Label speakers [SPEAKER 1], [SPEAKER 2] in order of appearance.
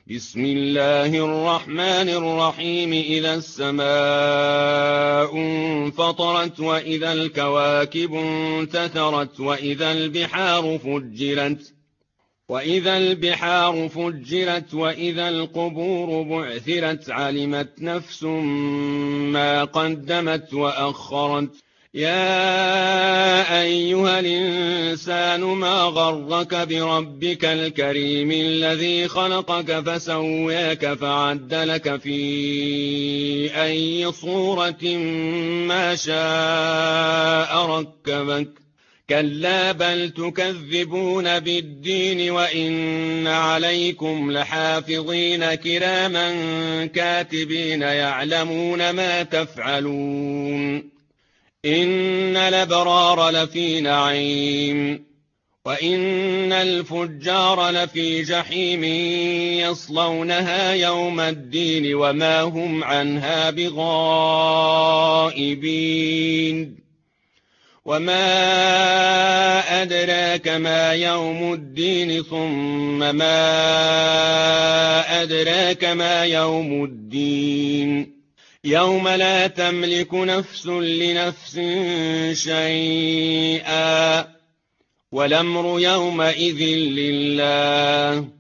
[SPEAKER 1] بسم الله الرحمن الرحيم. إذا السماء انفطرت وإذا الكواكب انتثرت وإذا البحار فجرت وإذا القبور بعثرت علمت نفس ما قدمت وأخرت. يا أيها الإنسان ما غرك بربك الكريم الذي خلقك فسواك فعدلك في أي صورة ما شاء ركبك. كلا بل تكذبون بالدين وإن عليكم لحافظين كراما كاتبين يعلمون ما تفعلون. إن الأبرار لفي نعيم وإن الفجار لفي جحيم يصلونها يوم الدين وما هم عنها بغائبين. وما أدراك ما يوم الدين ثم ما أدراك ما يوم الدين. يوم لا تملك نفس لنفس شيئا والأمر يومئذ لله.